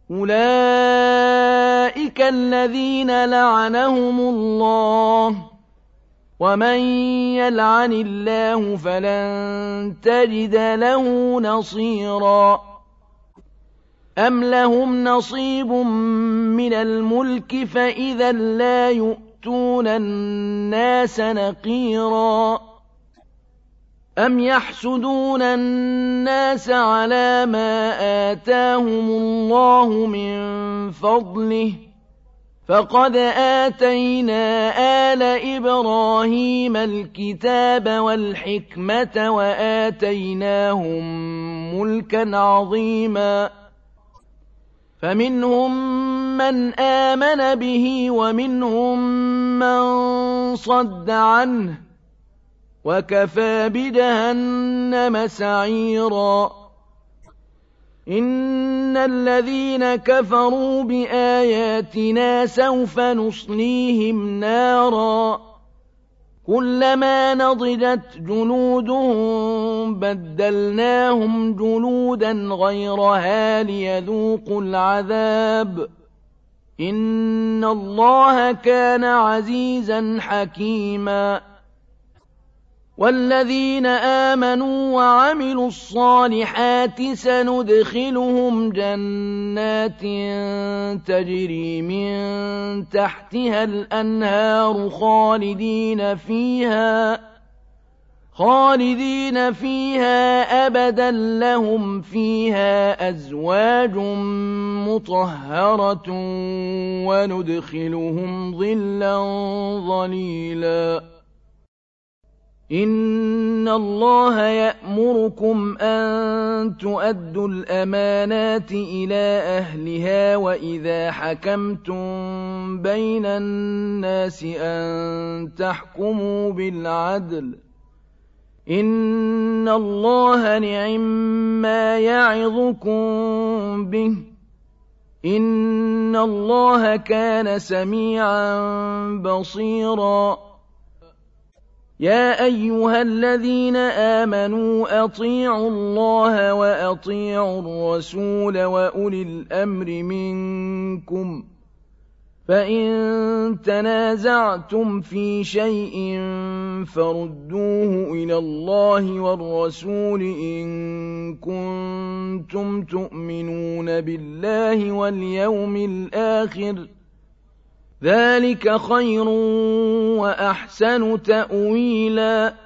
أولئك الذين لعنهم الله، ومن يلعن الله فلن تجد له نصيرا. أم لهم نصيب من الملك فإذا لا يؤتون الناس نقيرا. أم يحسدون الناس على ما آتاهم الله من فضله، فقد آتينا آل إبراهيم الكتاب والحكمة وآتيناهم ملكا عظيما. فمنهم من آمن به ومنهم من صد عنه، وكفى بجهنم سعيرا. إن الذين كفروا بآياتنا سوف نصليهم نارا كلما نضجت جلودهم بدلناهم جلودا غيرها ليذوقوا العذاب. إن الله كان عزيزا حكيما. والذين آمنوا وعملوا الصالحات سندخلهم جنات تجري من تحتها الأنهار خالدين فيها أبدا، لهم فيها أزواج مطهرة وندخلهم ظلا ظليلا. إن الله يأمركم أن تؤدوا الأمانات إلى أهلها وإذا حكمتم بين الناس أن تحكموا بالعدل. إن الله نعما يعظكم به. إن الله كان سميعا بصيرا. يا أيها الذين آمنوا أطيعوا الله وأطيعوا الرسول وأولي الأمر منكم، فإن تنازعتم في شيء فردوه إلى الله والرسول إن كنتم تؤمنون بالله واليوم الآخر، ذلك خير وأحسن تأويلا.